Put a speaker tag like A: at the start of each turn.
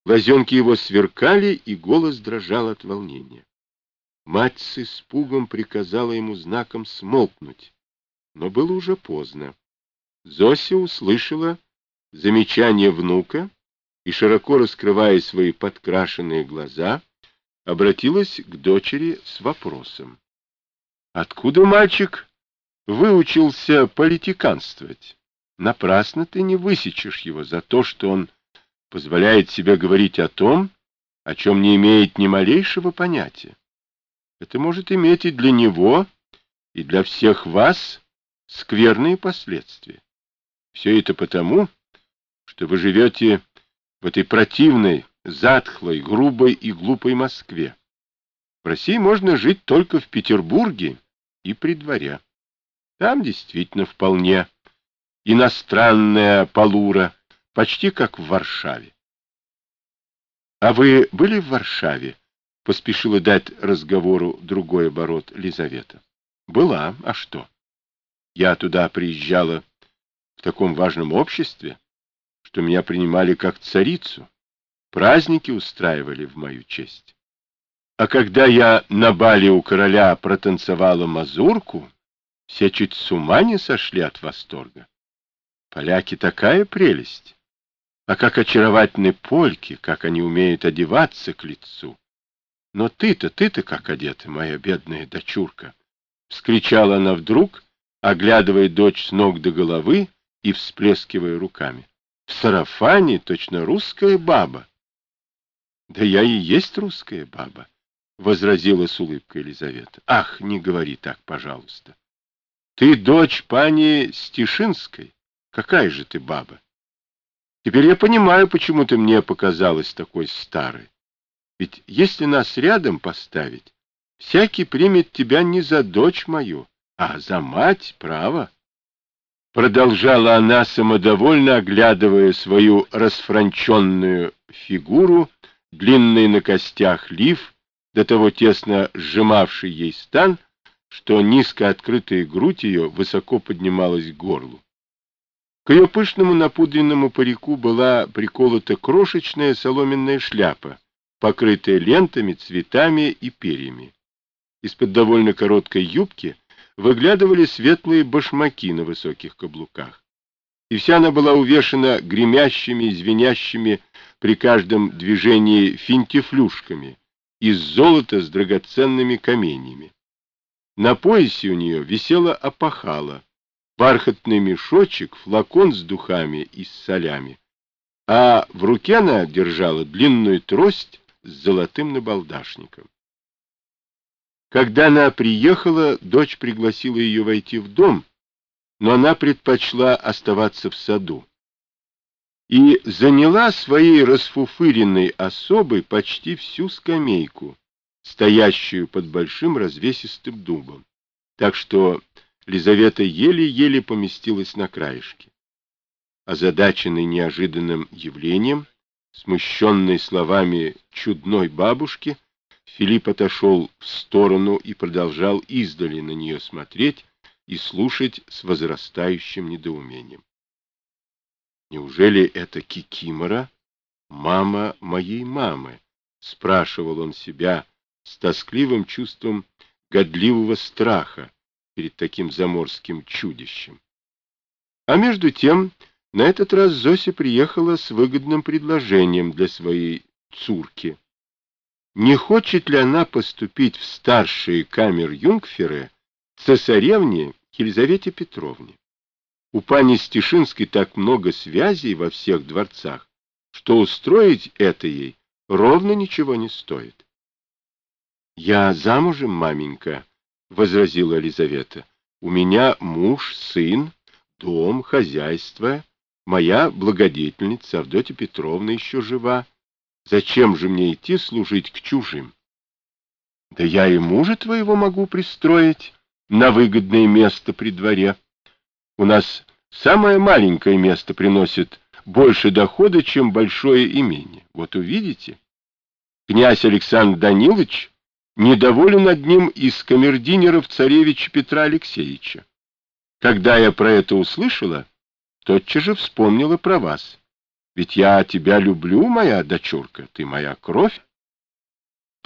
A: Глазенки его сверкали, и голос дрожал от волнения. Мать с испугом приказала ему знаком смолкнуть, но было уже поздно. Зося услышала замечание внука и, широко раскрывая свои подкрашенные глаза, обратилась к дочери с вопросом. «Откуда мальчик выучился политиканствовать? Напрасно ты не высечешь его за то, что он позволяет себе говорить о том, о чем не имеет ни малейшего понятия. Это может иметь и для него, и для всех вас скверные последствия. Все это потому, что вы живете в этой противной, затхлой, грубой и глупой Москве. В России можно жить только в Петербурге и при дворе. Там действительно вполне иностранная полура, почти как в Варшаве. — А вы были в Варшаве? — поспешила дать разговору другой оборот Лизавета. — Была. А что? Я туда приезжала в таком важном обществе, что меня принимали как царицу. Праздники устраивали в мою честь. А когда я на бале у короля протанцевала мазурку, все чуть с ума не сошли от восторга. Поляки такая прелесть. А как очаровательны польки, как они умеют одеваться к лицу. Но ты-то как одета, моя бедная дочурка? — вскричала она вдруг, оглядывая дочь с ног до головы и всплескивая руками. — В сарафане точно русская баба. — Да я и есть русская баба, — возразила с улыбкой Елизавета. — Ах, не говори так, пожалуйста. Ты дочь пани Стишинской. Какая же ты баба? Теперь я понимаю, почему ты мне показалась такой старой. Ведь если нас рядом поставить, всякий примет тебя не за дочь мою, а за мать, право. Продолжала она, самодовольно оглядывая свою расфранченную фигуру, длинный на костях лиф, до того тесно сжимавший ей стан, что низко открытая грудь ее высоко поднималась к горлу. К ее пышному напудренному парику была приколота крошечная соломенная шляпа, покрытая лентами, цветами и перьями. Из-под довольно короткой юбки выглядывали светлые башмаки на высоких каблуках. И вся она была увешана гремящими и звенящими при каждом движении финтифлюшками из золота с драгоценными каменьями. На поясе у нее висела опахала, бархатный мешочек, флакон с духами и с солями, а в руке она держала длинную трость с золотым набалдашником. Когда она приехала, дочь пригласила ее войти в дом, но она предпочла оставаться в саду и заняла своей расфуфыренной особой почти всю скамейку, стоящую под большим развесистым дубом, так что Лизавета еле-еле поместилась на краешке. Озадаченный неожиданным явлением, смущенный словами чудной бабушки, Филипп отошел в сторону и продолжал издали на нее смотреть и слушать с возрастающим недоумением. «Неужели это Кикимора, мама моей мамы?» — спрашивал он себя с тоскливым чувством годливого страха перед таким заморским чудищем. А между тем, на этот раз Зося приехала с выгодным предложением для своей цурки. Не хочет ли она поступить в старшие камер-юнгферы цесаревне Елизавете Петровне? У пани Стишинской так много связей во всех дворцах, что устроить это ей ровно ничего не стоит. — Я замужем, маменька, — возразила Елизавета. — У меня муж, сын, дом, хозяйство. Моя благодетельница Авдотья Петровна еще жива. Зачем же мне идти служить к чужим? — Да я и мужа твоего могу пристроить на выгодное место при дворе. У нас самое маленькое место приносит больше дохода, чем большое имение. Вот увидите. Князь Александр Данилович недоволен одним из камердинеров царевича Петра Алексеевича. Когда я про это услышала, тотчас же вспомнила про вас. Ведь я тебя люблю, моя дочурка, ты моя кровь.